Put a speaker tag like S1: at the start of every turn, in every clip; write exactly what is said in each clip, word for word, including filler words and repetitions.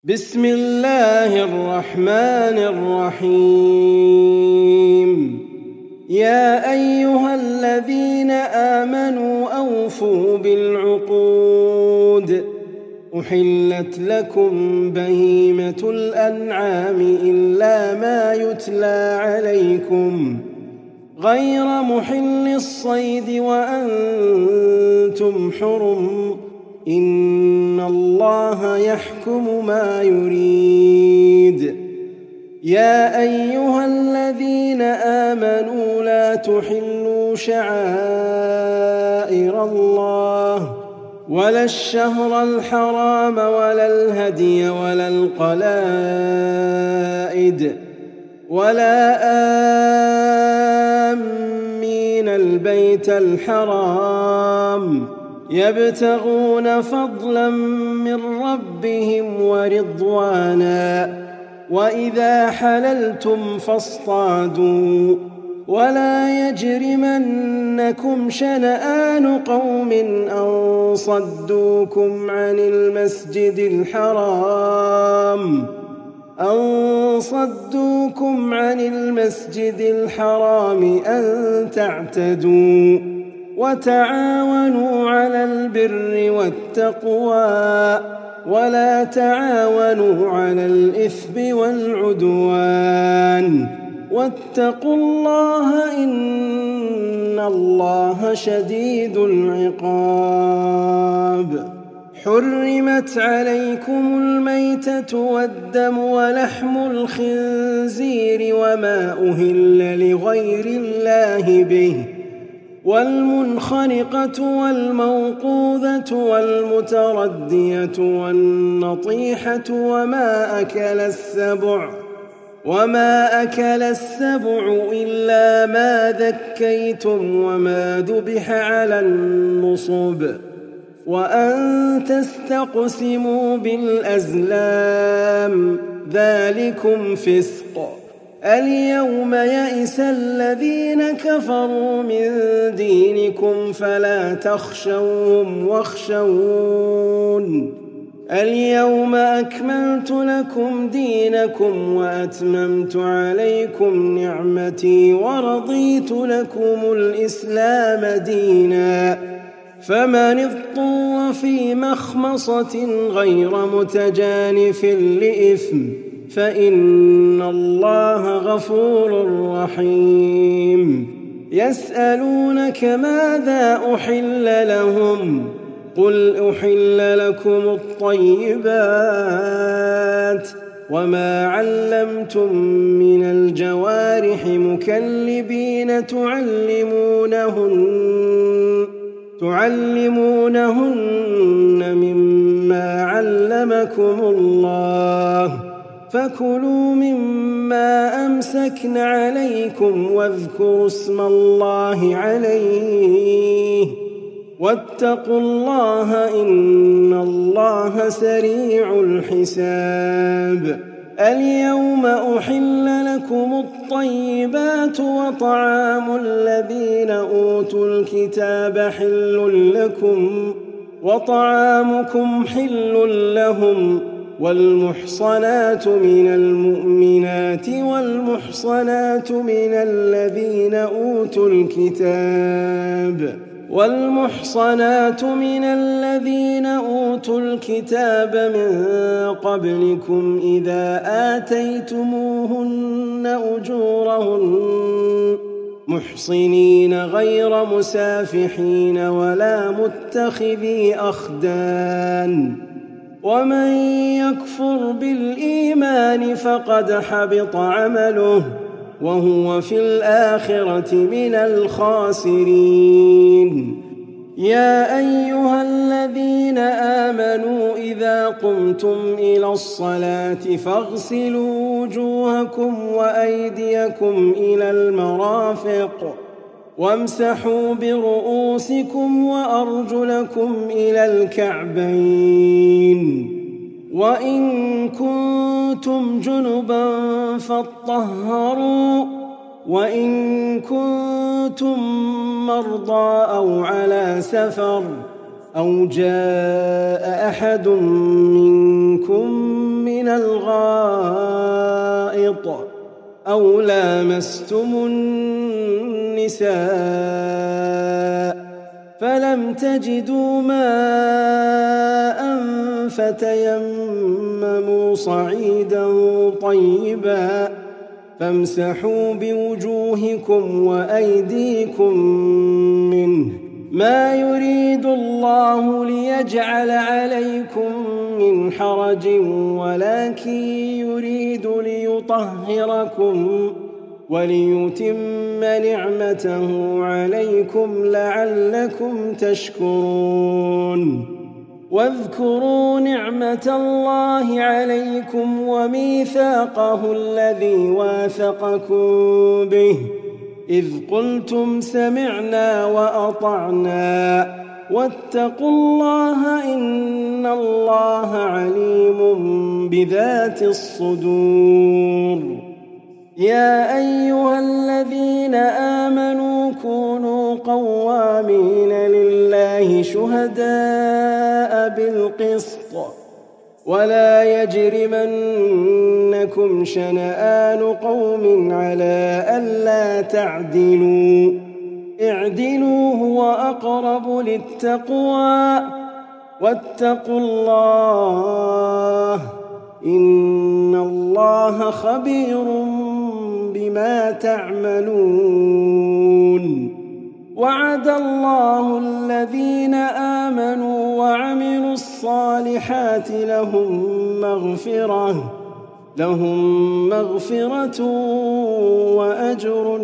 S1: بسم الله الرحمن الرحيم. يا أيها الذين آمنوا أوفوا بالعقود. أحلت لكم بهيمة الأنعام إلا ما يتلى عليكم غير محل الصيد وأنتم حرم، إن الله يحكم ما يريد. يا أيها الذين آمنوا لا تحلوا شعائر الله ولا الشهر الحرام ولا الهدي ولا القلائد ولا آمين البيت الحرام يبتغون فضلا من ربهم ورضوانا، وإذا حللتم فاصطادوا ولا يجرمنكم شنآن قوم أن صدوكم عن المسجد الحرام أن صدوكم عن المسجد الحرام أن تعتدوا، وتعاونوا على البر والتقوى ولا تعاونوا على الإثم والعدوان، واتقوا الله إن الله شديد العقاب. حرمت عليكم الميتة والدم ولحم الخنزير وما أهل لغير الله به، والمنخنقة والموقوذة والمتردية والنطيحة وما أكل السبع وما أكل السبع إلا ما ذكيتم وما ذبح على النصب، وأن تستقسموا بالأزلام ذلكم فسق. اليوم يئس الذين كفروا من دينكم فلا تخشوهم واخشون. اليوم أكملت لكم دينكم وأتممت عليكم نعمتي ورضيت لكم الإسلام دينا، فمن اضطر في مخمصة غير متجانف لإثم فإن الله غفور رحيم. يسألونك ماذا أحل لهم؟ قل أحل لكم الطيبات وما علمتم من الجوارح مكلبين تعلمونهن تعلمونهن مما علمكم الله، فكلوا مما أمسكن عليكم واذكروا اسم الله عليه، واتقوا الله إن الله سريع الحساب. اليوم أحل لكم الطيبات وطعام الذين أوتوا الكتاب حل لكم وطعامكم حل لهم، والمحصنات من المؤمنات والمحصنات من الذين أوتوا الكتاب والمحصنات من الذين أوتوا الكتاب من قبلكم إذا آتيتموهن أجورهن محصنين غير مسافحين ولا متخذي أخدان، ومن يكفر بالإيمان فقد حبط عمله وهو في الآخرة من الخاسرين. يا أيها الذين آمنوا إذا قمتم إلى الصلاة فاغسلوا وجوهكم وأيديكم إلى المرافق وامسحوا برؤوسكم وأرجلكم إلى الكعبين، وإن كنتم جنبا فاطهروا، وإن كنتم مرضى أو على سفر أو جاء أحد منكم من من الغائط أو لامستم النساء فلم تجدوا ماء فتيمموا صعيدا طيبا فامسحوا بوجوهكم وأيديكم منه ما يريد الله ليجعل عليكم من حرج ولكن يريد ليطهركم وليتم نعمته عليكم لعلكم تشكرون واذكروا نعمة الله عليكم وميثاقه الذي واثقكم به إذ قلتم سمعنا وأطعنا واتقوا الله إن الله عليم بذات الصدور يا أيها الذين آمنوا كونوا قوامين لله شهداء بالقسط ولا يجرمنكم شنآن قوم على ألا تعدلوا اعدلوا هو أقرب للتقوى واتقوا الله إن الله خبير بما تعملون وعد الله الذين آمنوا وعملوا الصالحات لهم مغفرة لهم مغفرة وأجر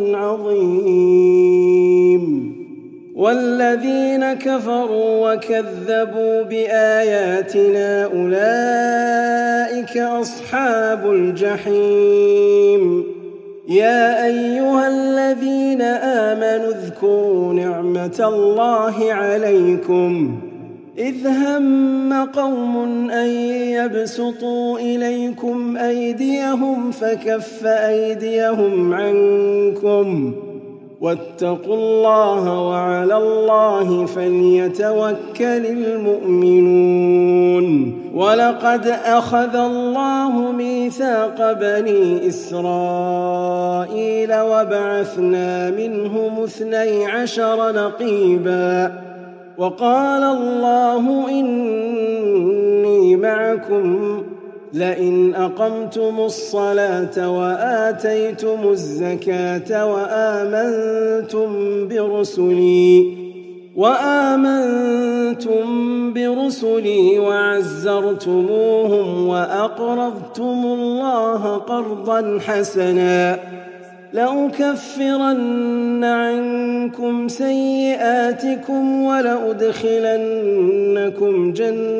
S1: عظيم والذين كفروا وكذبوا بآياتنا أولئك أصحاب الجحيم يا أيها الذين آمنوا اذكروا نعمة الله عليكم إذ هم قوم أن يبسطوا إليكم أيديهم فكف أيديهم عنكم واتقوا الله وعلى الله فليتوكل المؤمنون ولقد أخذ الله ميثاق بني إسرائيل وبعثنا منهم اثني عشر نقيبا وقال الله إني معكم لئن أقمتم الصلاة وآتيتم الزكاة وآمنتم برسلي وآمنتم برسلي وعزرتموهم وأقرضتم الله قرضا حسنا لأكفرن عنكم سيئاتكم ولأدخلنكم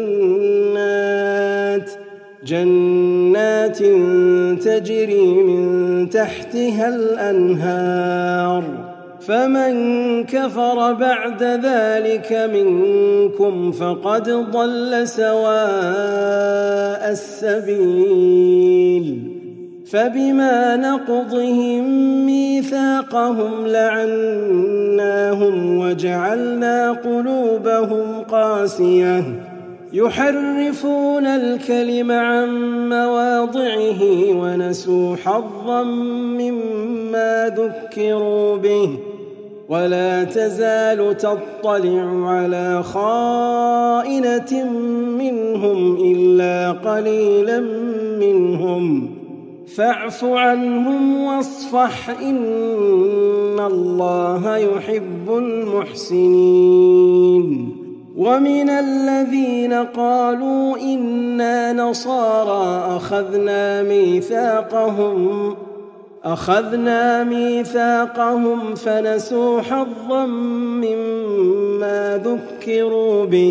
S1: جنات جنات تجري من تحتها الأنهار فمن كفر بعد ذلك منكم فقد ضل سواء السبيل فبما نقضهم ميثاقهم لعناهم وجعلنا قلوبهم قاسية يحرفون الكلم عن مواضعه ونسوا حظا مما ذكروا به ولا تزال تطلع على خائنة منهم إلا قليلا منهم فاعف عنهم واصفح إن الله يحب المحسنين ومن الذين قالوا إنا نصارى أخذنا ميثاقهم أخذنا ميثاقهم فنسوا حظا مما ذكروا به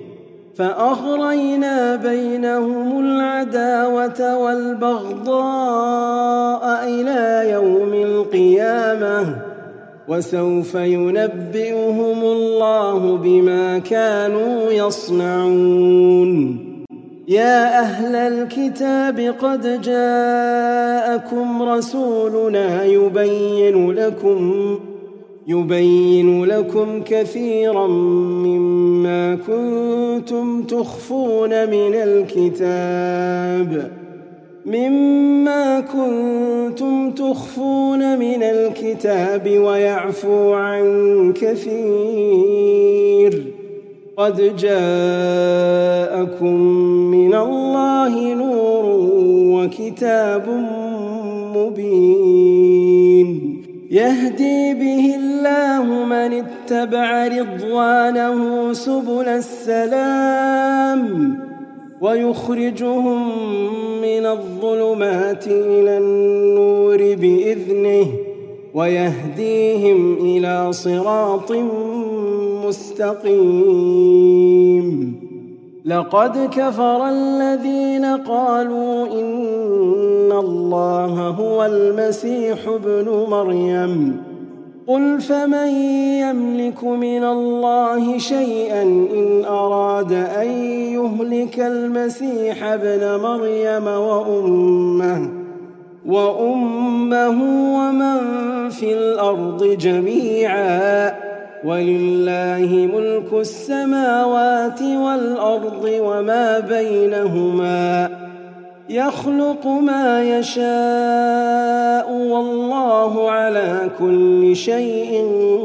S1: فأغرينا بينهم العداوة والبغضاء إلى يوم القيامة وسوف ينبئهم الله بما كانوا يصنعون يا أهل الكتاب قد جاءكم رسولنا يبين لكم يبين لكم كثيرا مما كنتم تخفون من الكتاب مما كنتم تخفون من الكتاب ويعفو عن كثير. قد جاءكم من الله نور وكتاب مبين يهدي به الله من اتبع رضوانه سبل السلام ويخرجهم من الظلمات إلى النور بإذنه ويهديهم إلى صراط مستقيم. لقد كفر الذين قالوا إن الله هو المسيح ابن مريم. قل فمن يملك من الله شيئا إن أراد أن يهلك المسيح ابن مريم وأمه وأمه ومن في الأرض جميعا ولله ملك السماوات والأرض وما بينهما يخلق ما يشاء والله على كل شيء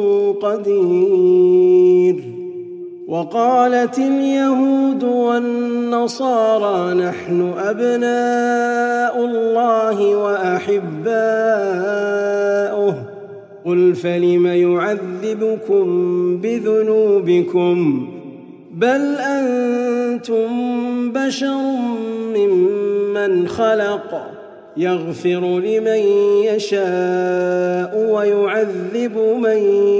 S1: قدير. وقالت اليهود والنصارى نحن أبناء الله وأحباؤه. قل فلم يعذبكم بذنوبكم بل أنتم بشر ممن خلق يغفر لمن يشاء ويعذب من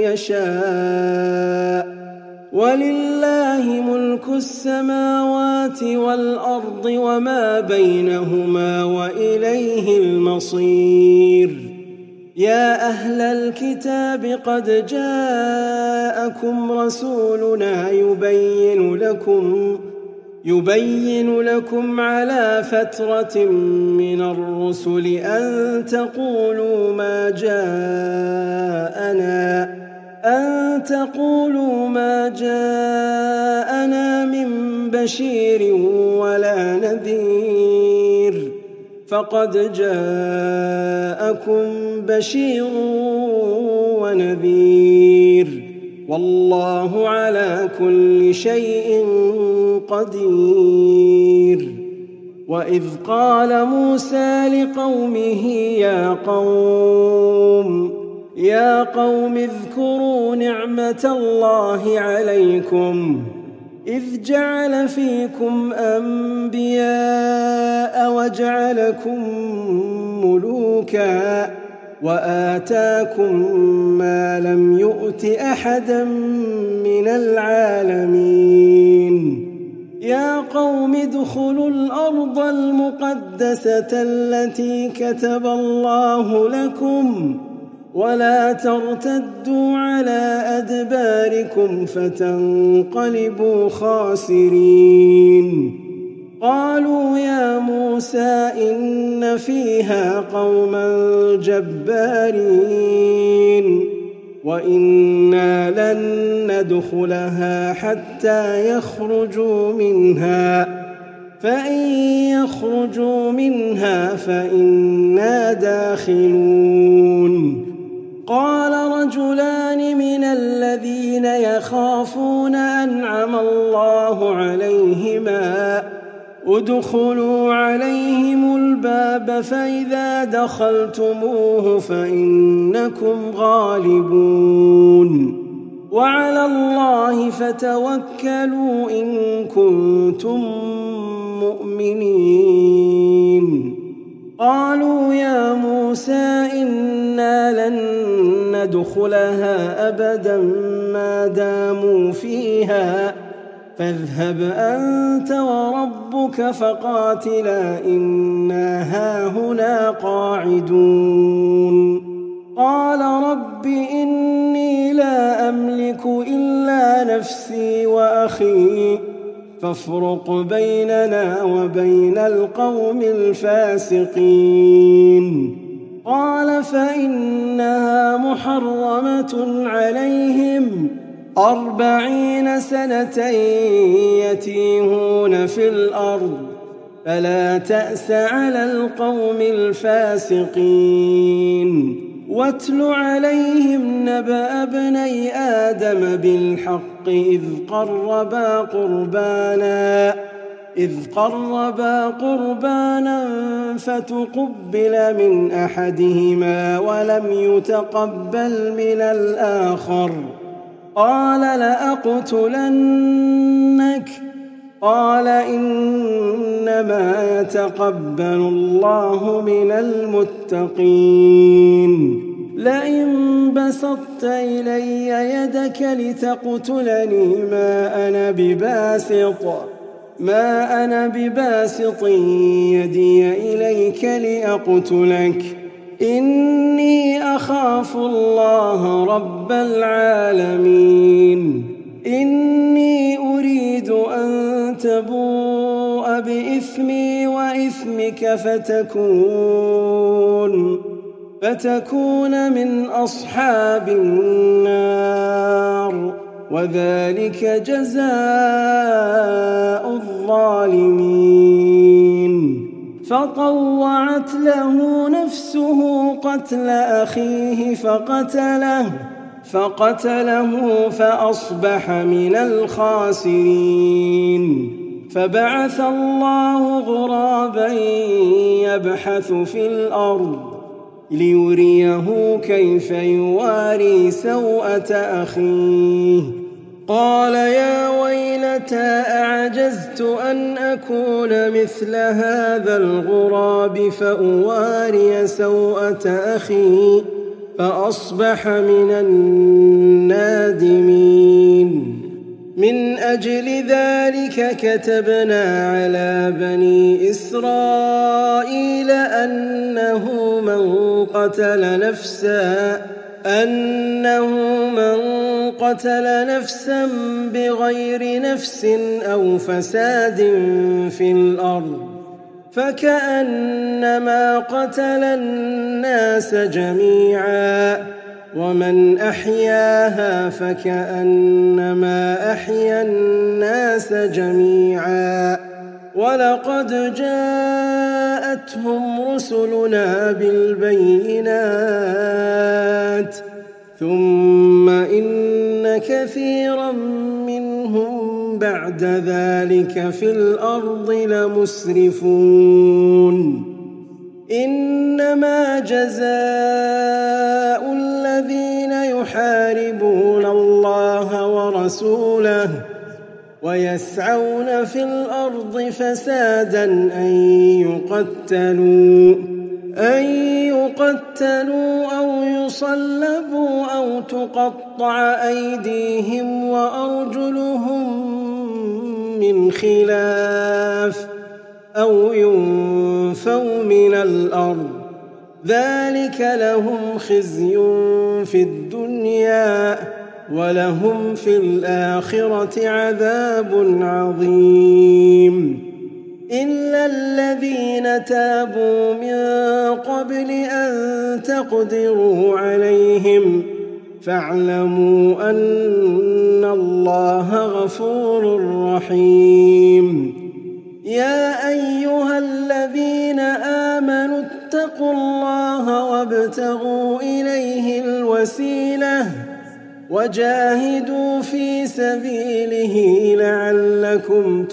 S1: يشاء ولله ملك السماوات والأرض وما بينهما وإليه المصير. يا أهل الكتاب قد جاءكم رسولنا يبين لكم يبين لكم على فترة من الرسل أن تقولوا ما جاءنا أن تقولوا ما جاءنا من بشير ولا نذير فقد جاءكم بشير ونذير والله على كل شيء قدير. وإذ قال موسى لقومه يا قوم يا قوم اذكروا نعمة الله عليكم إذ جعل فيكم أنبياء وجعلكم ملوكا وآتاكم ما لم يؤت أحدا من العالمين. يا قوم ادخلوا الأرض المقدسة التي كتب الله لكم ولا ترتدوا على أدباركم فتنقلبوا خاسرين. قالوا يا موسى إن فيها قوما جبارين وإنا لن ندخلها حتى يخرجوا منها فإن يخرجوا منها فإنا داخلون. قال رجلان من الذين يخافون أنعم الله عليهما ادخلوا عليهم الباب فإذا دخلتموه فإنكم غالبون وعلى الله فتوكلوا إن كنتم مؤمنين. قالوا يا موسى إنا لن ندخلها أبدا ما داموا فيها فاذهب أنت وربك فقاتلا إنا هاهنا قاعدون. قال رب إني لا أملك إلا نفسي وأخي فافرق بيننا وبين القوم الفاسقين. قال فإنها محرمة عليهم أربعين سنة يتيهون في الأرض فلا تأس على القوم الفاسقين واتل عليهم نبأ ابني آدم بالحق إذ قربا قربانا إذ قربا قربانا فتقبل من أحدهما ولم يتقبل من الآخر قال لأقتلنك قال إنما يتقبل الله من المتقين لئن بسطت إلي يدك لتقتلني ما أنا بباسط ما أنا بباسط يدي إليك لأقتلك إني أخاف الله رب العالمين إني أريد أن تبوء بإثمي وإثمك فتكون فتكون من أصحاب النار وذلك جزاء الظالمين فطوعت له نفسه قتل أخيه فقتله فقتله فأصبح من الخاسرين فبعث الله غرابا يبحث في الأرض ليريه كيف يواري سوءة أخيه قال يا ويلتى أعجزت أن أكون مثل هذا الغراب فأواري سوءة أخي فأصبح من النادمين من أجل ذلك كتبنا على بني إسرائيل أنه من قتل نفسا أنه من قتل نفسا بغير نفس أو فساد في الأرض فكأنما قتل الناس جميعا ومن أحياها فكأنما أحيا الناس جميعا ولقد جاءتهم رسلنا بالبينات ثم إن كثيرا منهم بعد ذلك في الأرض لمسرفون إنما جزاء الذين يحاربون الله ورسوله ويسعون في الأرض فسادا أن يقتلوا أن يقتلوا أو يصلبوا أو تقطع أيديهم وأرجلهم من خلاف أو ينفوا من الأرض ذلك لهم خزي في الدنيا ولهم في الآخرة عذاب عظيم إلا الذين تابوا من قبل أن تقدروا عليهم فاعلموا أن الله غفور رحيم يا أيها الذين آمنوا اتقوا الله وابتغوا إليه الوسيلة وجاهدوا في سبيله لعلكم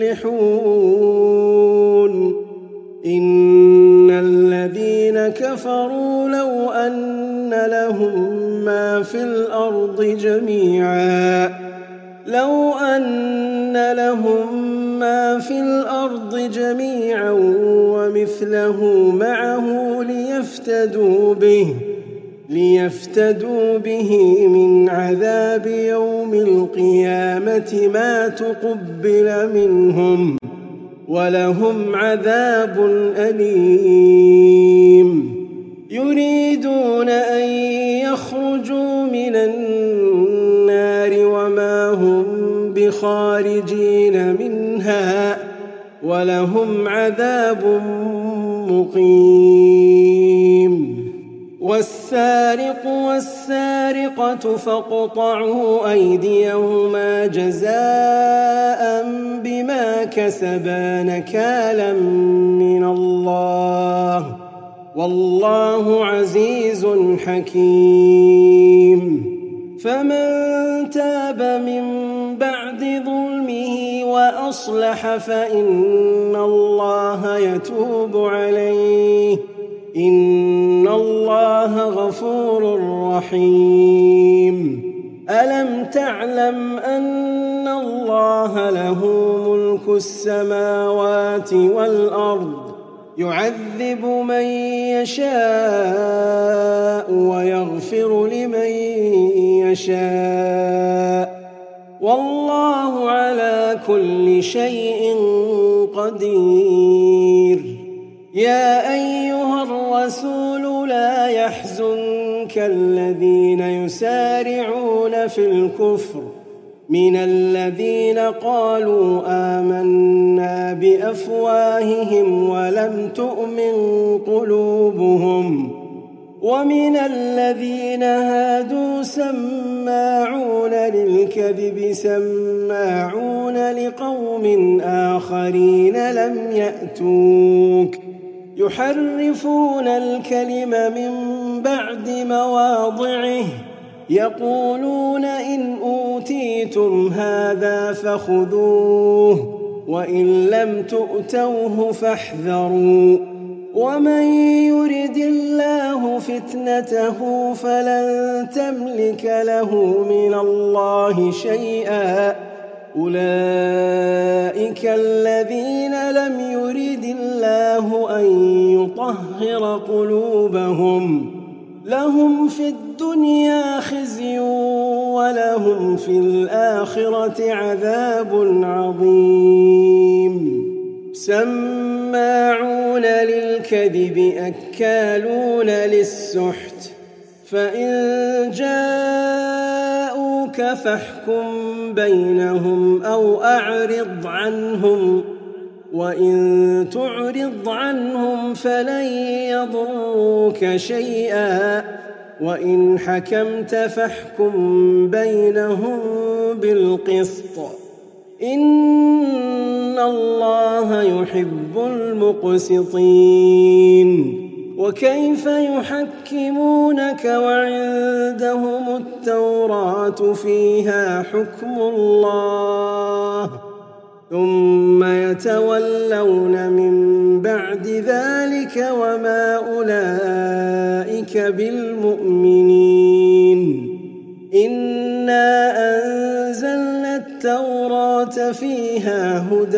S1: تفلحون إن الذين كفروا لو أن لهم ما في الأرض جميعا لو أن لهم ما في الأرض جميعا ومثله معه ليفتدوا به ليفتدوا به من عذاب يوم القيامة ما تقبل منهم ولهم عذاب أليم يريدون أن يخرجوا من النار وما هم بخارجين منها ولهم عذاب مقيم والسارق والسارقة فاقطعوا أيديهما جزاء بما كسبا نكالا من الله والله عزيز حكيم. فمن تاب من بعد ظلمه وأصلح فإن الله يتوب عليه إن الله غفور رحيم. ألم تعلم أن الله له ملك السماوات والأرض يعذب من يشاء ويغفر لمن يشاء والله على كل شيء قدير. يا أيها الرسول لا يحزنك الذين يسارعون في الكفر من الذين قالوا آمنا بأفواههم ولم تؤمن قلوبهم ومن الذين هادوا سماعون للكذب سماعون لقوم آخرين لم يأتوك يحرفون الكلم من بعد مواضعه يقولون إن أوتيتم هذا فخذوه وإن لم تؤتوه فاحذروا ومن يرد الله فتنته فلن تملك له من الله شيئا أولئك الذين لم يرد الله أن يطهر قلوبهم لهم في الدنيا خزي ولهم في الآخرة عذاب عظيم. سماعون للكذب أكالون للسحت فإن جاءوك فاحكم بينهم أو أعرض عنهم وإن تعرض عنهم فلن يضروك شيئا وإن حكمت فاحكم بينهم بالقسط إن الله يحب المقسطين. وكيف يحكمونك وعندهم التوراة فيها حكم الله ثم يتولون من بعد ذلك وما أولئك بالمؤمنين. إنا أنزلنا التوراة فيها هدى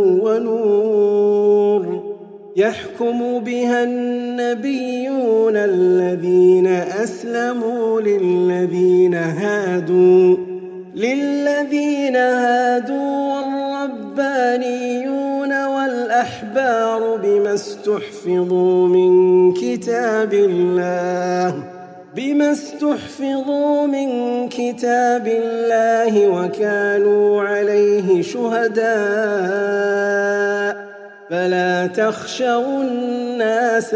S1: ونور يحكم بها النبيون الذين أسلموا للذين هادوا للذين هادوا والربانيون والأحبار بما استحفظوا من كتاب الله بما استحفظوا من كتاب الله وكانوا عليه شهداء فلا تخشوا الناس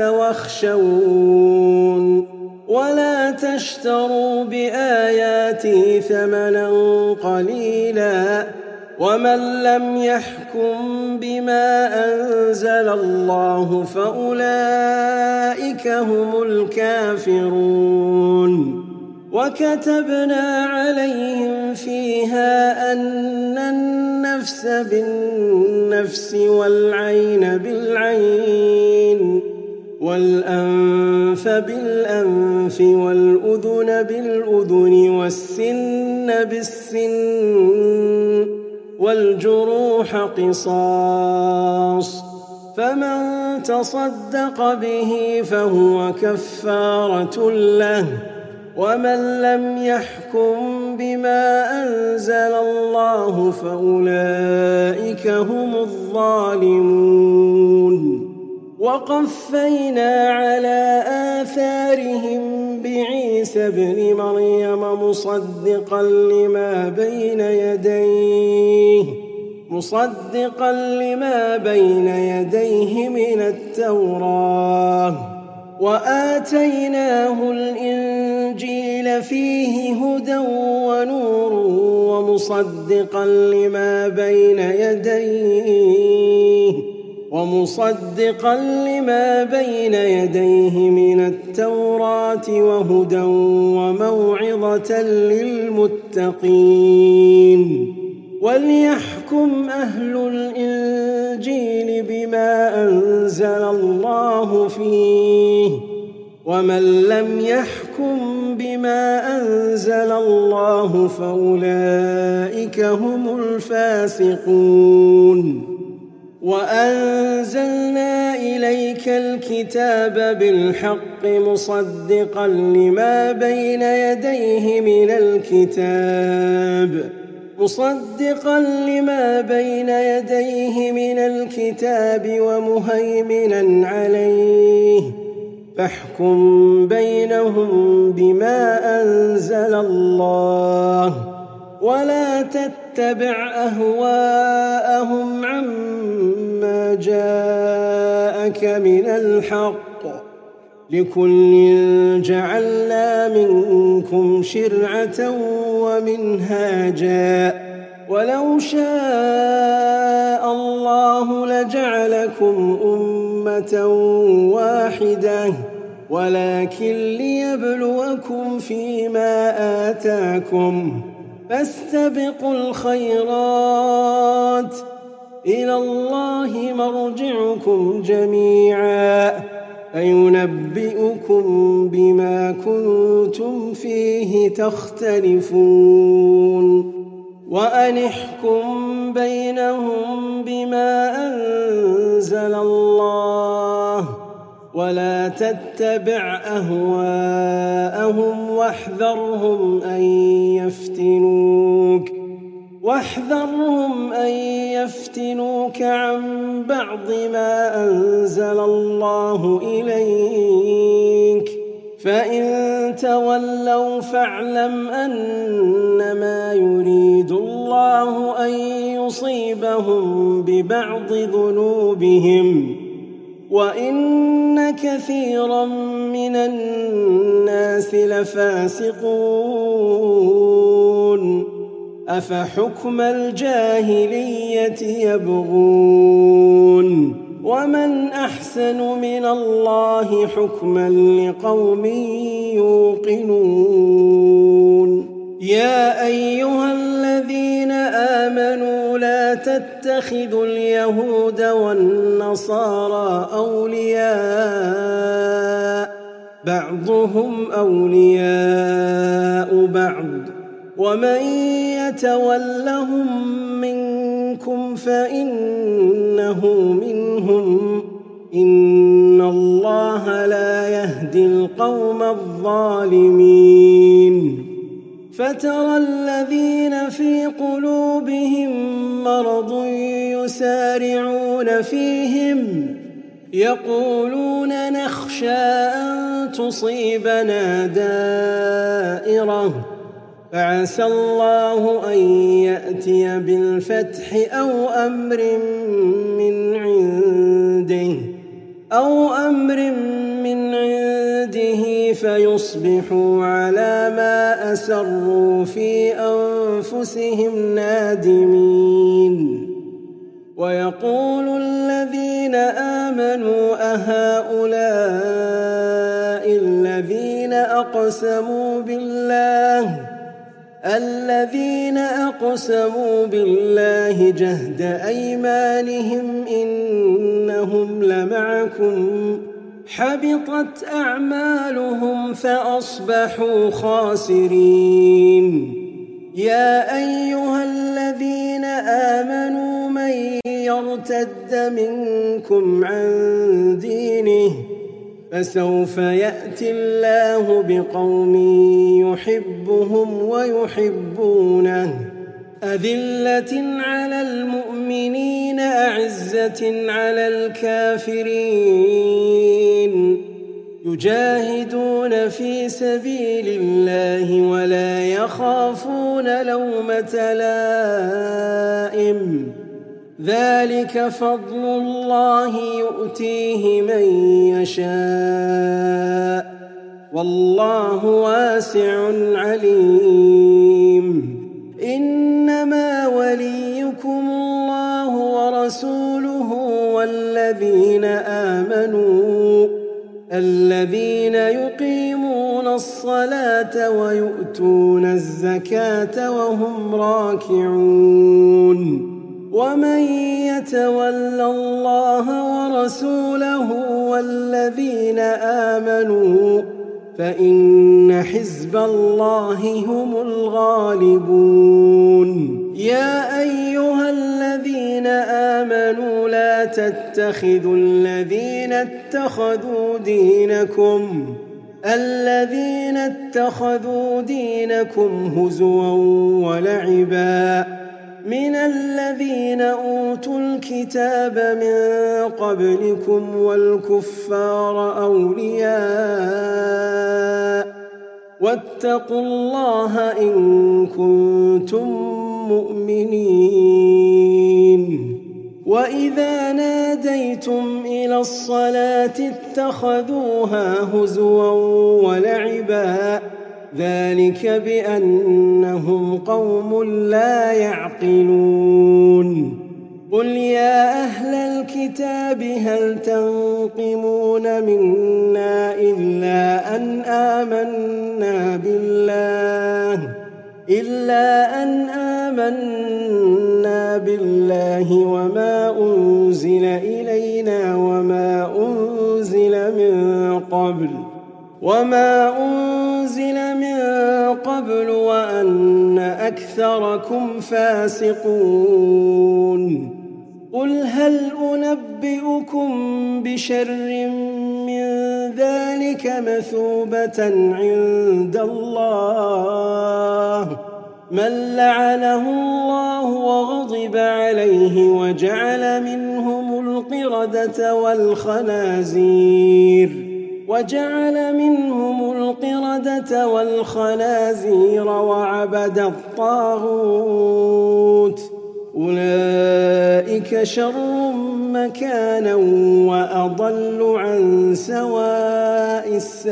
S1: واخشون ولا تشتروا بآياتي ثمنا قليلا ومن لم يحكم بما أنزل الله فأولئك هم الكافرون. وكتبنا عليهم فيها أن النفس بالنفس والعين بالعين والأنف بالأنف والأذن بالأذن والسن بالسن والجروح قصاص فمن تصدق به فهو كفارة له ومن لم يحكم بما أنزل الله فأولئك هم الظالمون. وقفينا على آثارهم بعيسى ابن مريم مصدقا لما بين يديه مصدقا لما بين يديه من التوراة وآتيناه الإنجيل فيه هدى ونور ومصدقا لما بين يديه ومصدقا لما بين يديه من التوراة وهدى وموعظة للمتقين. وليحكم أهل الإنجيل بما أنزل الله فيه، ومن لم يحكم بما أنزل الله فأولئك هم الفاسقون. وأنزلنا إليك الكتاب بالحق مصدقا لما بين يديه من الكتاب مصدقا لما بين يديه من الكتاب ومهيمنا عليه، فاحكم بينهم بما أنزل الله، ولا تتبع أهواءهم عما جاءك من الحق، لكل جعلنا منكم شرعة ومنهاجا، ولو شاء الله لجعلكم أمة واحدة، ولكن ليبلوكم فيما آتاكم، فاستبقوا الخيرات، إلى الله مرجعكم جميعا فينبئكم بما كنتم فيه تختلفون. وأن احكم بينهم بما أنزل الله، ولا تتبع أهواءهم واحذرهم أن يفتنوك واحذرهم أن يفتنوك عن بعض ما أنزل الله إليك، فإن تولوا فاعلم أنما يريد الله أن يصيبهم ببعض ذنوبهم، وإن كثيرا من الناس لفاسقون. أفحكم الجاهلية يبغون، ومن أحسن من الله حكما لقوم يوقنون. يا أيها الذين آمنوا لا تتخذوا اليهود والنصارى أولياء، بعضهم أولياء بعض، ومن يتولهم منكم فإنه منهم، إن الله لا يهدي القوم الظالمين. فترى الذين في قلوبهم مرض يسارعون فيهم يقولون نخشى أن تصيبنا دائرة، فعسى الله أن يأتي بالفتح أو أمر من عنده أو أمر من عنده فيصبحوا على ما أسروا في أنفسهم نادمين. ويقول الذين آمنوا أهؤلاء الذين أقسموا بالله الذين أقسموا بالله جهد أيمانهم إنهم لمعكم، حبطت أعمالهم فأصبحوا خاسرين. يا أيها الذين آمنوا من يرتد منكم عن دينه فسوف يأتي الله بقوم يحبهم ويحبونه، أذلة على المؤمنين أعزة على الكافرين، يجاهدون في سبيل الله ولا يخافون لومة لائم، ذلك فضل الله يؤتيه من يشاء والله واسع عليم إنما وليكم الله ورسوله والذين آمنوا الذين يقيمون الصلاة ويؤتون الزكاة وهم راكعون ومن يتول الله ورسوله والذين آمنوا فإن حزب الله هم الغالبون يا أيها الذين آمنوا لا تتخذوا الذين اتخذوا دينكم الذين اتخذوا دينكم هزوا ولعبا من الذين أوتوا الكتاب من قبلكم والكفار أولياء واتقوا الله إن كنتم مؤمنين وإذا ناديتم إلى الصلاة اتخذوها هزوا ولعبا ذلك بأنهم قوم لا يعقلون قل يا أهل الكتاب هل تنقمون منا إلا أن آمنا بالله إلا أن آمنا بالله وما أنزل إلينا وما أنزل من قبل وما أنزل من قبل وأن أكثركم فاسقون قل هل أنبئكم بشر من ذلك مثوبة عند الله من لعنه الله وغضب عليه وجعل منهم القردة والخنازير وجعل منهم القردة والخنازير وعبد الطاغوت أولئك شر مكانا وأضل عن سواء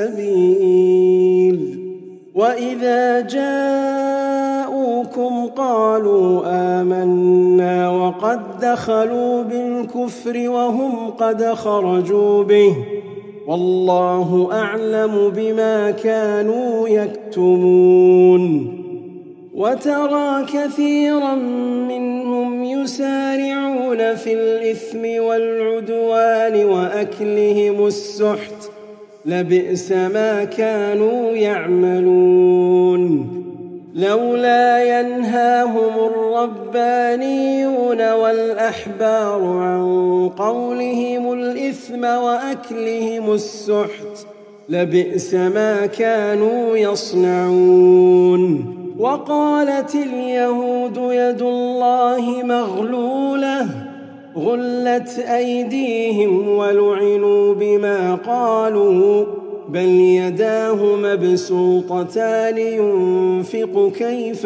S1: السبيل وإذا جاءوكم قالوا آمنا وقد دخلوا بالكفر وهم قد خرجوا به والله أعلم بما كانوا يكتمون وترى كثيرا منهم يسارعون في الإثم والعدوان وأكلهم السحت لبئس ما كانوا يعملون لولا ينهاهم الربانيون والأحبار عن قولهم الإثم وأكلهم السحت لبئس ما كانوا يصنعون وقالت اليهود يد الله مغلولة غلت أيديهم ولعنوا بما قالوا بل يداه مبسوطتان ينفق كيف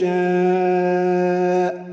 S1: يشاء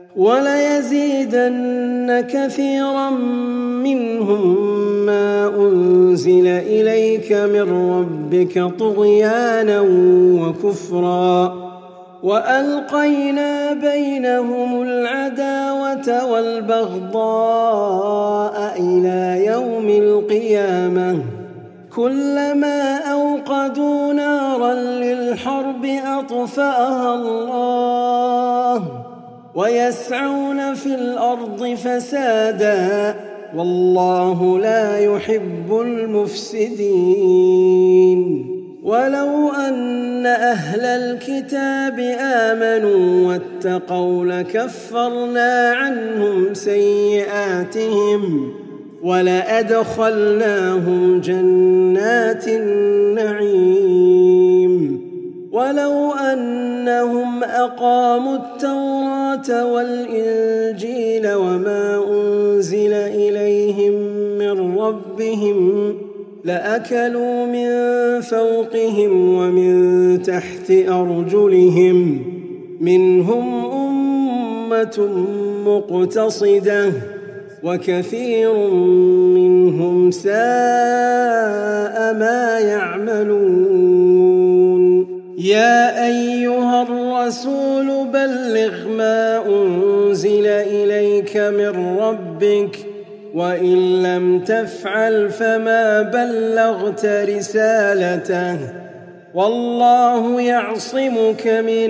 S1: وليزيدن كثيرا منهم ما أنزل إليك من ربك طغيانا وكفرا وألقينا بينهم العداوة والبغضاء إلى يوم القيامة كلما أوقدوا نارا للحرب أطفأها الله ويسعون في الأرض فسادا والله لا يحب المفسدين ولو أن أهل الكتاب آمنوا واتقوا لكفرنا عنهم سيئاتهم ولأدخلناهم جنات النعيم ولو أنهم أقاموا التوراة والإنجيل وما أنزل إليهم من ربهم لأكلوا من فوقهم ومن تحت أرجلهم منهم أمة أمة مقتصدة وكثير منهم ساء ما يعملون. يا أيها الرسول بلغ ما أنزل إليك من ربك وإن لم تفعل فما بلغت رسالته والله يعصمك من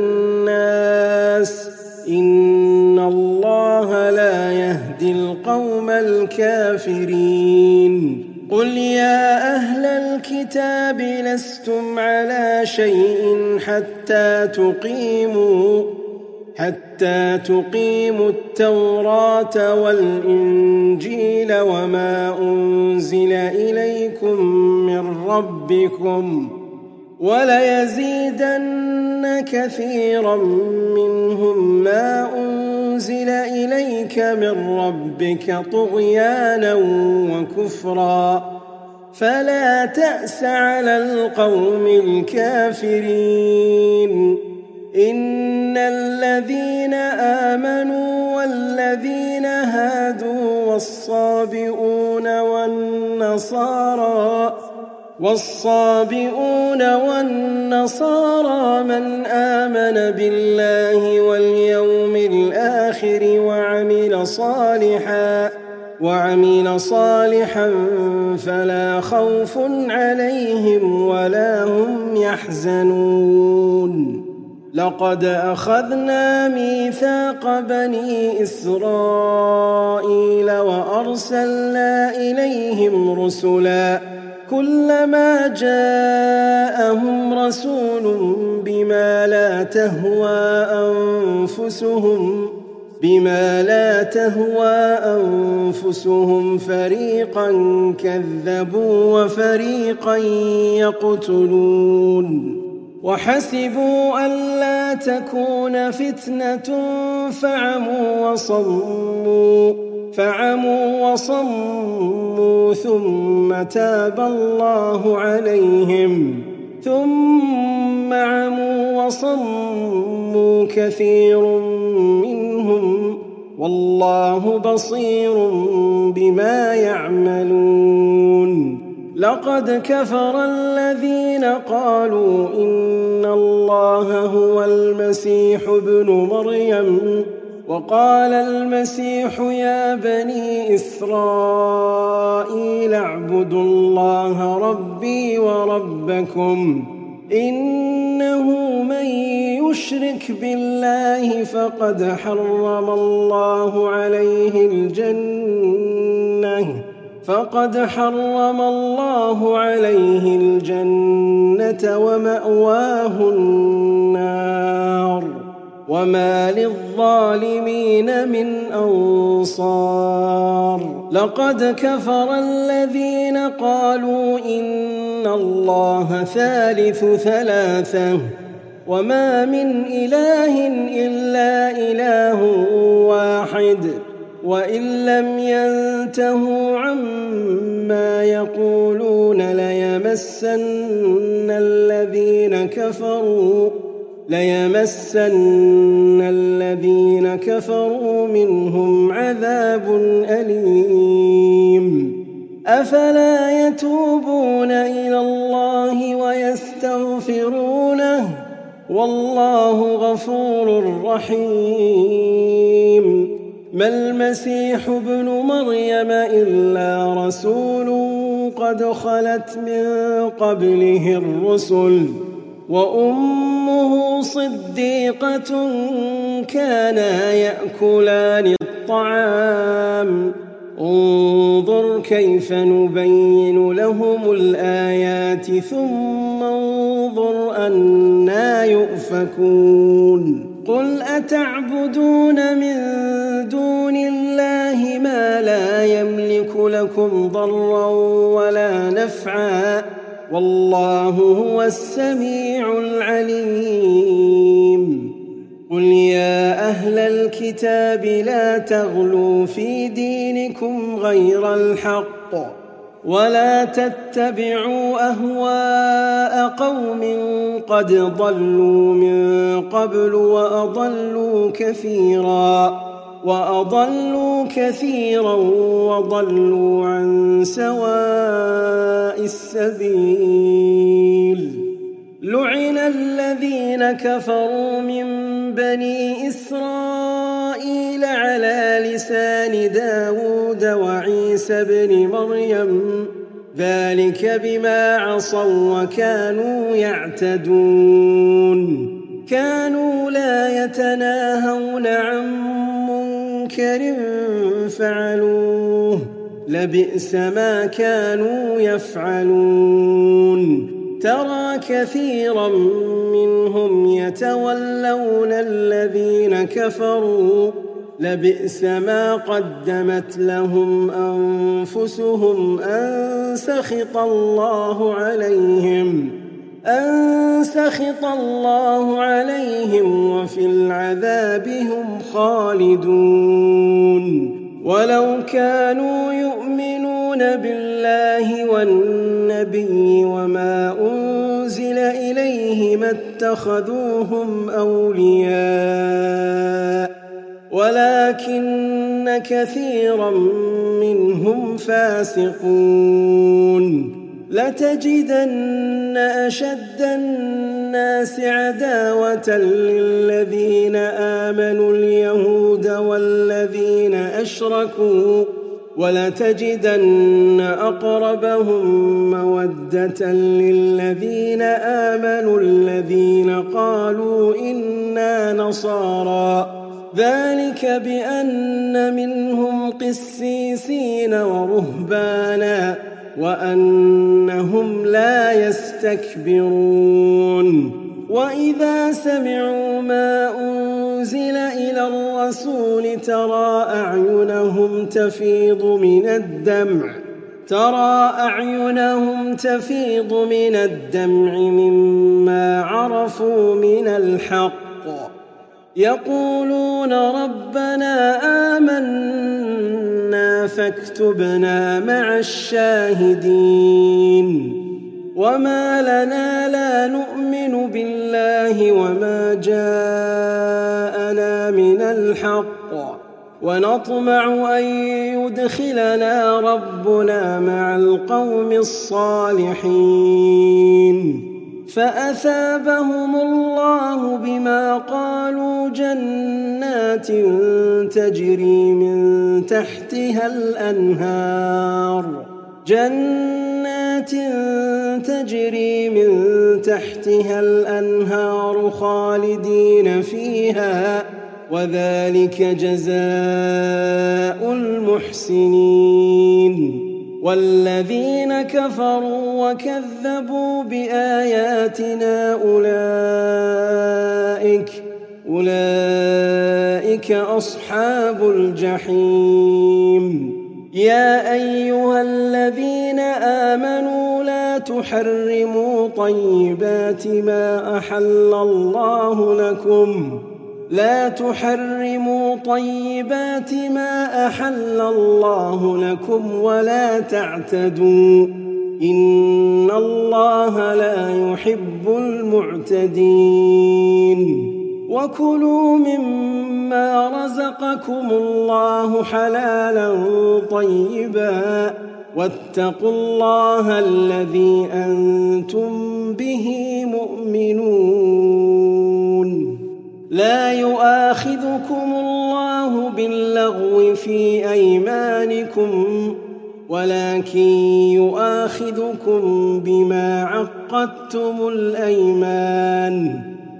S1: الناس إن الله لا يهدي القوم الكافرين. قل يا أهل الكتاب لستم على شيء حتى تقيموا حتى تقيموا التوراة والإنجيل وما أنزل إليكم من ربكم وليزيدن كثيرا منهم ما أنزل إليك من ربك طغيانا وكفرا فلا تأس على القوم الكافرين. إن الذين آمنوا والذين هادوا والصابئون والنصارى والصابئون والنصارى من آمن بالله واليوم الآخر وعمل صالحا وعمل صالحا فلا خوف عليهم ولا هم يحزنون. لقد أخذنا ميثاق بني إسرائيل وأرسلنا إليهم رسلا كلما جاءهم رسول بما لا تهوى أنفسهم بما لا تهوى أنفسهم فريقا كذبوا وفريقا يقتلون. وحسبوا ألا تكون فتنة فعموا وصموا فعموا وصموا ثم تاب الله عليهم ثم عموا وصموا كثير منهم والله بصير بما يعملون. لقد كفر الذين قالوا إن الله هو المسيح ابن مريم وقال المسيح يا بني إسرائيل اعبدوا الله ربي وربكم إنه من يشرك بالله فقد حرم الله عليه الجنة فقد حرم الله عليه الجنة ومأواه النار وما للظالمين من أنصار. لقد كفر الذين قالوا إن الله ثالث ثلاثة وما من إله إلا إله واحد وإن لم ينتهوا عما يقولون ليمسن الذين كفروا ليمسن الذين كفروا منهم عذاب أليم. أفلا يتوبون إلى الله ويستغفرونه والله غفور رحيم. ما المسيح ابن مريم إلا رسول قد خلت من قبله الرسل وأمه صديقة كانا يأكلان الطعام انظر كيف نبين لهم الآيات ثم انظر أنى يؤفكون. قل أتعبدون من دون الله ما لا يملك لكم ضرا ولا نفعا والله هو السميع العليم. قل يا أهل الكتاب لا تغلوا في دينكم غير الحق ولا تتبعوا أهواء قوم قد ضلوا من قبل وأضلوا كثيرا وأضلوا كثيرا وضلوا عن سواء السبيل. لعن الذين كفروا من بني إسرائيل على لسان داود وعيسى بن مريم ذلك بما عصوا وكانوا يعتدون. كانوا لا يتناهون عن منكر فعلوه لبئس ما كانوا يفعلون. ترى كثيرا منهم يتولون الذين كفروا لبئس ما قدمت لهم أنفسهم أن سخط الله عليهم أن سخط الله عليهم وفي العذاب هم خالدون. ولو كانوا يؤمنون بالله والنبي وما أنزل إليه ما اتخذوهم أولياء ولكن كثيرا منهم فاسقون. لتجدن أشد الناس عداوة للذين آمنوا اليهود والذين أشركوا ولتجدن أقربهم مودة للذين آمنوا الذين قالوا إنا نصارى ذلك بأن منهم قسيسين ورهبانا وأنهم لا يستكبرون. وإذا سمعوا ما أنزل إلى الرسول ترى أعينهم تفيض من الدمع ترى أعينهم تفيض من الدمع مما عرفوا من الحق يقولون ربنا آمنا فاكتبنا مع الشاهدين. وما لنا لا نؤمن بالله وما جاءنا من الحق ونطمع أن يدخلنا ربنا مع القوم الصالحين. فأثابهم الله بما قالوا جنات تجري من تحتها الأنهار جنات تجري من تحتها الأنهار خالدين فيها وذلك جزاء المحسنين. والذين كفروا وكذبوا بآياتنا أولئك أولئك أصحاب الجحيم. يا أيها الذين آمنوا لا تحرموا طيبات ما أحل الله لكم لا تحرموا طيبات ما أحل الله لكم ولا تعتدوا إن الله لا يحب المعتدين. وكلوا مما رزقكم الله حلالا طيبا واتقوا الله الذي أنتم به مؤمنون. لا يؤاخذكم الله باللغو في أيمانكم ولكن يؤاخذكم بما عقدتم الأيمان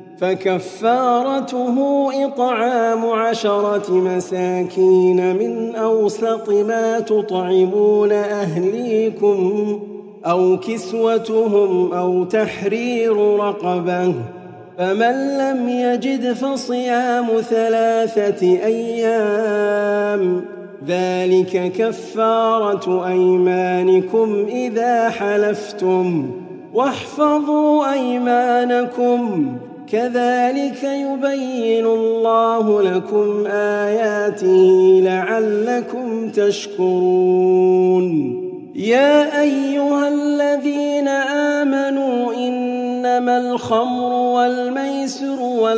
S1: فكفارته إطعام عشرة مساكين من أوسط ما تطعمون أهليكم أو كسوتهم أو تحرير رقبة فمن لم يجد فصيام ثلاثة أيام ذلك كفارة أيمانكم إذا حلفتم واحفظوا أيمانكم كذلك يبين الله لكم آياته لعلكم تشكرون. يا أيها الذين آمنوا إنما الخمر والميسر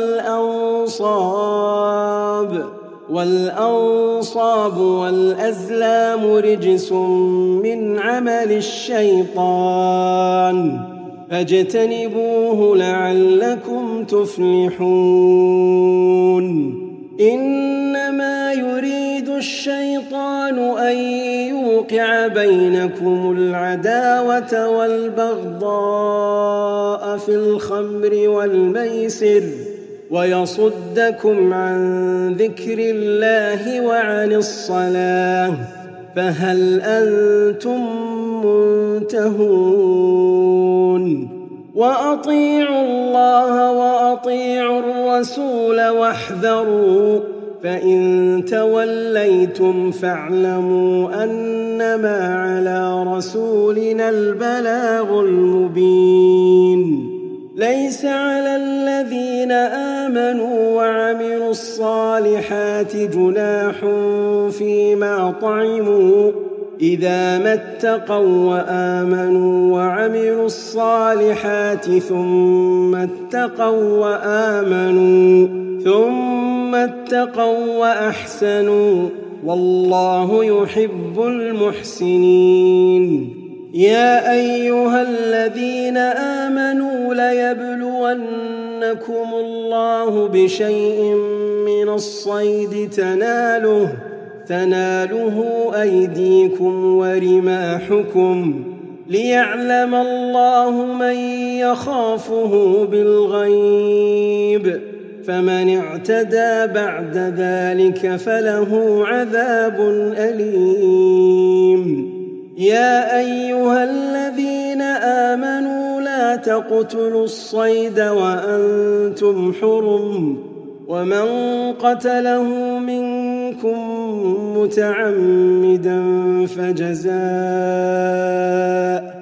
S1: والأنصاب والأنصاب والأزلام رجس من عمل الشيطان فاجتنبوه لعلكم تفلحون إنما يريد الشيطان أن يوقع بينكم العداوة والبغضاء في الخمر والميسر ويصدكم عن ذكر الله وعن الصلاة فهل أنتم منتهون وأطيعوا الله وأطيعوا الرسول واحذروا فإن توليتم فاعلموا أنما على رسولنا البلاغ المبين ليس على الذين آمنوا وعملوا الصالحات جناح فيما طعموا إذا ما اتقوا وآمنوا وعملوا الصالحات ثم اتقوا وآمنوا ثم اتقوا وأحسنوا والله يحب المحسنين يا أيها الذين آمنوا ليبلونكم الله بشيء من الصيد تناله تناله أيديكم ورماحكم ليعلم الله من يخافه بالغيب فمن اعتدى بعد ذلك فله عذاب أليم يا أيها الذين آمنوا لا تقتلوا الصيد وأنتم حرم ومن قتله منكم متعمدا فجزاء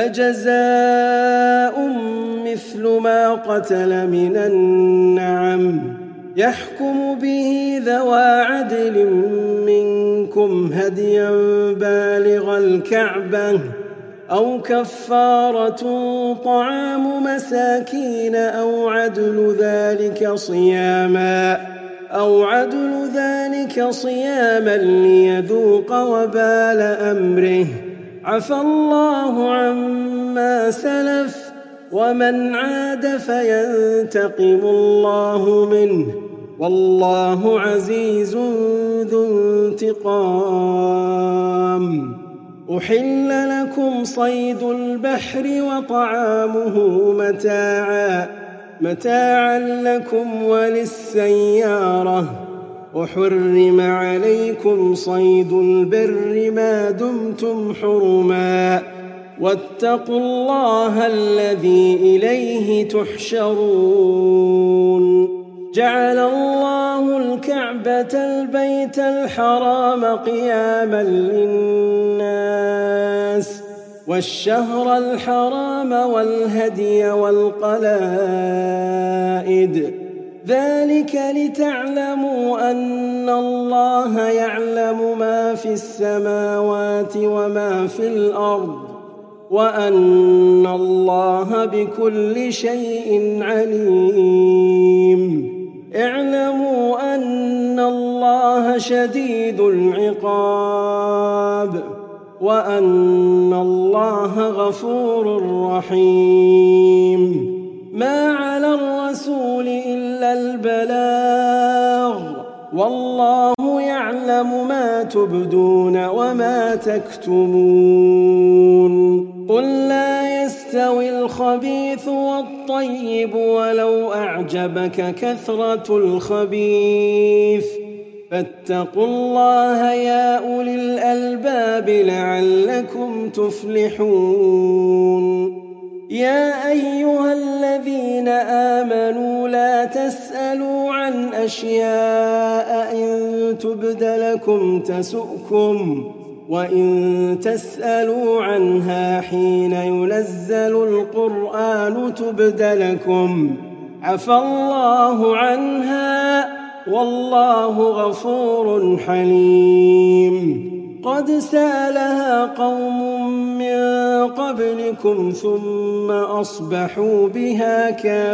S1: فجزاء مثل ما قتل من النعم يحكم به ذوى عدل منكم هديا بالغ الكعبة أو كفارة طعام مساكين أو عدل ذلك صياما أو عدل ذلك صياما ليذوق وبال أمره عفى الله عما سلف ومن عاد فينتقم الله منه والله عزيز ذو انتقام أحل لكم صيد البحر وطعامه متاعا متاعا لكم وللسيارة وحرم عليكم صيد البر ما دمتم حرما واتقوا الله الذي إليه تحشرون جعل الله الكعبة البيت الحرام قياما للناس والشهر الحرام والهدي والقلائد ذلك لتعلموا أن الله يعلم ما في السماوات وما في الأرض وأن الله بكل شيء عليم اعلموا أن الله شديد العقاب وأن الله غفور رحيم ما على الرسول إلا البلاغ والله يعلم ما تبدون وما تكتمون قل لا يستوي الخبيث والطيب ولو أعجبك كثرة الخبيث فاتقوا الله يا أولي الألباب لعلكم تفلحون يا أيها الذين آمنوا لا تسألوا عن أشياء إن تبد لكم تسؤكم وإن تسألوا عنها حين ينزل القرآن تبد لكم عفى الله عنها والله غفور حليم قد سألها قوم قبلكم ثم أصبحوا بها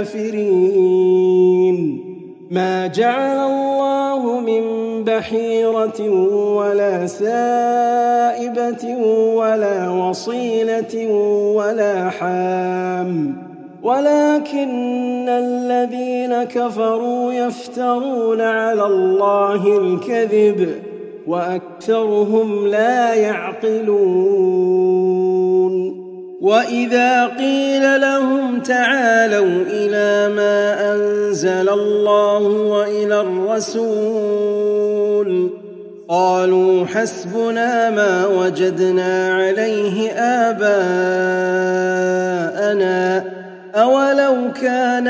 S1: كافرين ما جعل الله من بحيرة ولا سائبة ولا وصيلة ولا حام ولكن الذين كفروا يفترون على الله الكذب وأكثرهم لا يعقلون وإذا قيل لهم تعالوا إلى ما أنزل الله وإلى الرسول قالوا حسبنا ما وجدنا عليه آباءنا أولو كان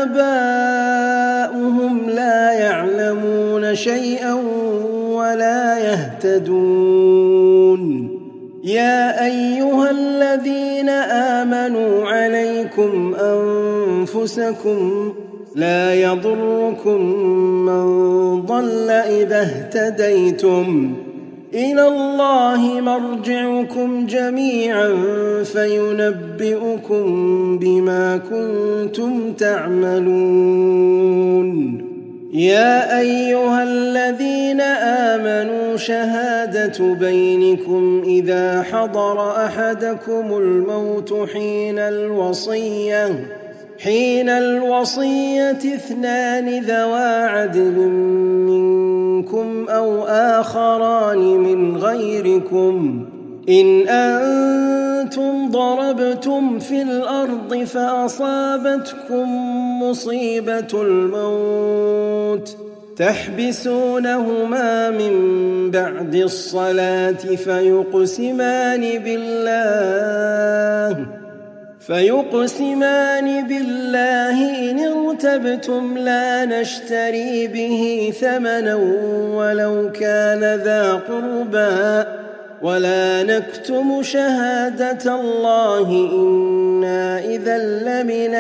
S1: آباؤهم لا يعلمون شيئا ولا يهتدون يا أيها الذين آمنوا عليكم أنفسكم لا يضركم من ضل إذا اهتديتم إلى الله مرجعكم جميعا فينبئكم بما كنتم تعملون يا أيها الذين آمنوا شهادة بينكم إذا حضر أحدكم الموت حين الوصية حين الوصية اثنان ذوى عدل منكم أو آخران من غيركم إن أنتم ضربتم في الأرض فأصابتكم مصيبة الموت تحبسونهما من بعد الصلاة فيقسمان بالله فيقسمان بالله إن ارتبتم لا نشتري به ثمنا ولو كان ذا قربى ولا نكتم شهادة الله إنا إذا لمن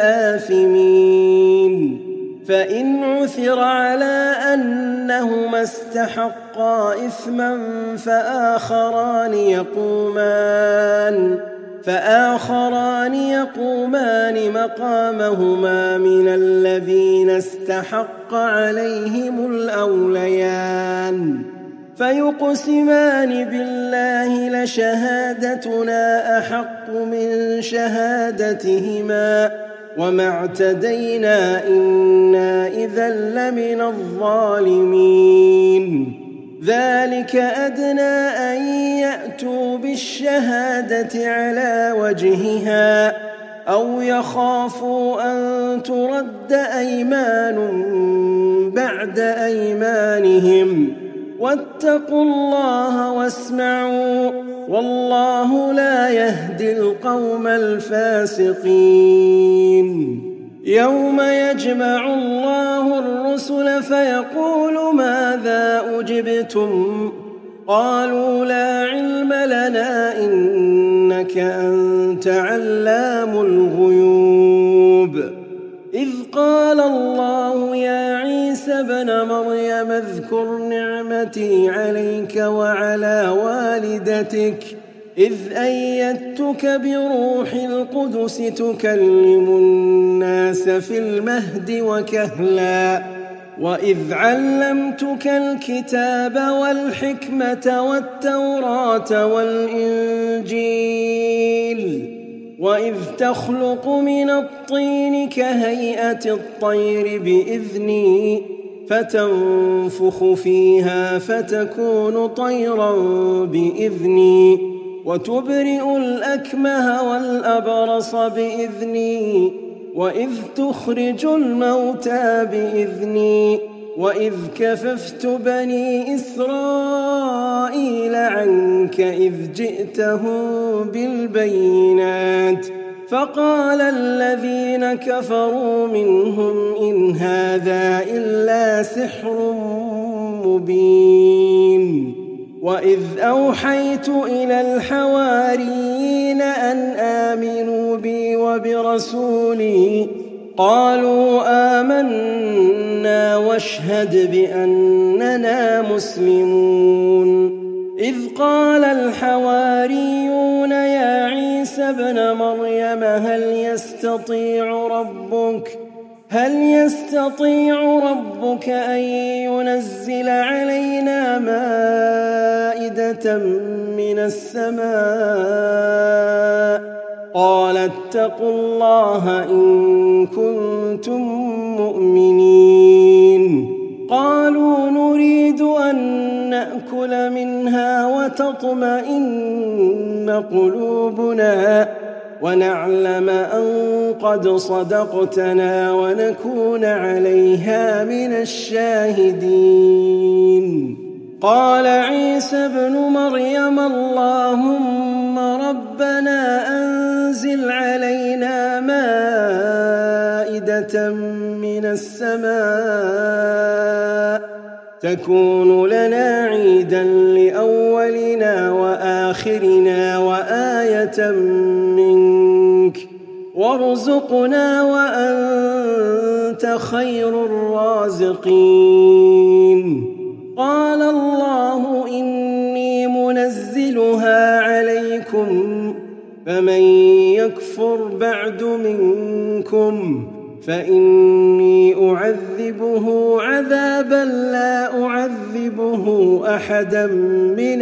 S1: الآثمين فإن عثر على أنهما استحقا إثما فآخران يقومان فآخران يقومان مقامهما من الذين استحق عليهم الأوليان فيقسمان بالله لشهادتنا أحق من شهادتهما وما اعتدينا إنا إذا لمن الظالمين ذلك أدنى أن يأتوا بالشهادة على وجهها أو يخافوا أن ترد أيمان بعد أيمانهم واتقوا الله واسمعوا والله لا يهدي القوم الفاسقين يوم يجمع الله الرسل فيقول ماذا أجبتم قالوا لا علم لنا إنك أنت علام الغيوب إذ قال الله يا عيسى ابن مريم اذكر نعمتي عليك وعلى والدتك إذ أيدتك بروح القدس تكلم الناس في المهد وكهلا وإذ علمتك الكتاب والحكمة والتوراة والإنجيل وإذ تخلق من الطين كهيئة الطير بإذني فتنفخ فيها فتكون طيرا بإذني وتبرئ الأكمه والأبرص بإذني وإذ تخرج الموتى بإذني وإذ كففت بني إسرائيل عنك إذ جئتهم بالبينات فقال الذين كفروا منهم إن هذا إلا سحر مبين وإذ أوحيت إلى الحواريين أن آمنوا بي وبرسولي قالوا آمنا واشهد بأننا مسلمون إذ قال الحواريون يا عيسى عيسى ابن مريم هل يستطيع ربك هل يستطيع ربك أن ينزل علينا مائدة من السماء قال اتقوا الله إن كنتم مؤمنين قالوا نريد أن نأكل منها وتطمئن قلوبنا ونعلم أن قد صدقتنا ونكون عليها من الشاهدين قال عيسى ابن مريم اللهم ربنا أنزل علينا مائدة من السماء تكون لنا عيدا لأولنا وآخرنا وآية منك وارزقنا وأنت خير الرازقين قال الله إني منزلها عليكم فمن يكفر بعد منكم فإني أعذبه عذابا لا أعذبه أحدا من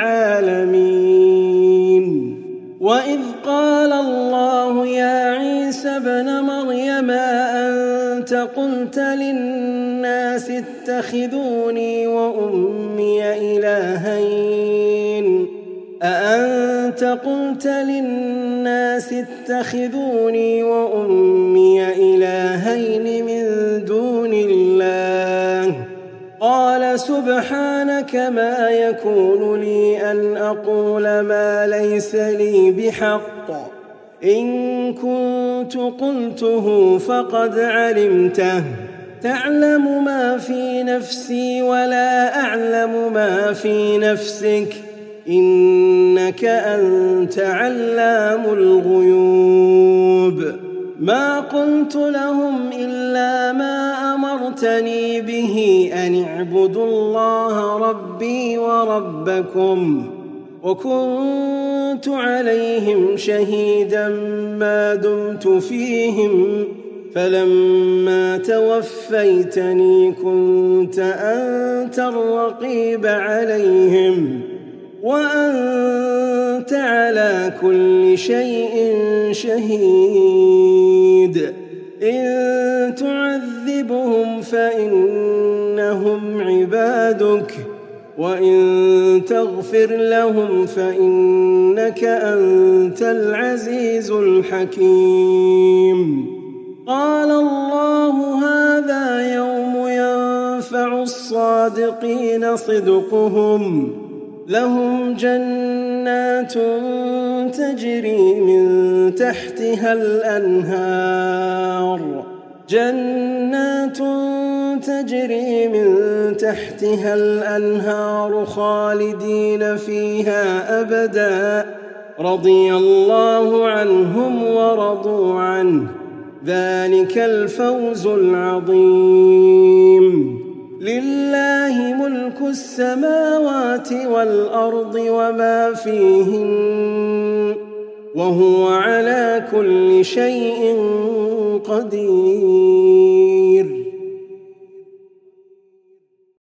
S1: العالمين وإذ قال الله يا عيسى ابن مريم أنت قلت للناس اتخذوني وأمي إلهين أأنت قلت للناس اتخذوني وأمي إلهين من دون الله قال سبحانك ما يكون لي أن أقول ما ليس لي بحق إن كنت قلته فقد علمته تعلم ما في نفسي ولا أعلم ما في نفسك إنك أنت علام الغيوب ما قلت لهم إلا ما أمرتني به أن اعبدوا الله ربي وربكم وكنت عليهم شهيدا ما دمت فيهم فلما توفيتني كنت أنت الرقيب عليهم وأنت على كل شيء شهيد إن تعذبهم فإنهم عبادك وإن تغفر لهم فإنك أنت العزيز الحكيم قال الله هذا يوم ينفع الصادقين صدقهم لهم جنات تجري من تحتها الأنهار جنات تجري من تحتها الأنهار خالدين فيها أبدا رضي الله عنهم ورضوا عنه ذلك الفوز العظيم لله ملك السماوات والأرض وما فيهن وهو على كل شيء قدير